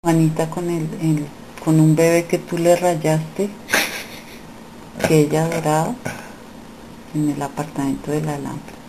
Juanita con un bebé que tú le rayaste, que ella adoraba, en el apartamento de la lámpara.